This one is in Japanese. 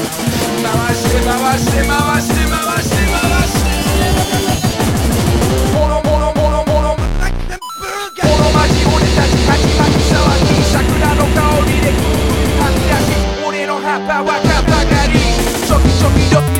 回して回して回して回して回してモノモノモノモノこの街俺たちハキハキ騒ぎ桜の香りで吐き出し俺の葉っぱはかばかりちょきちょき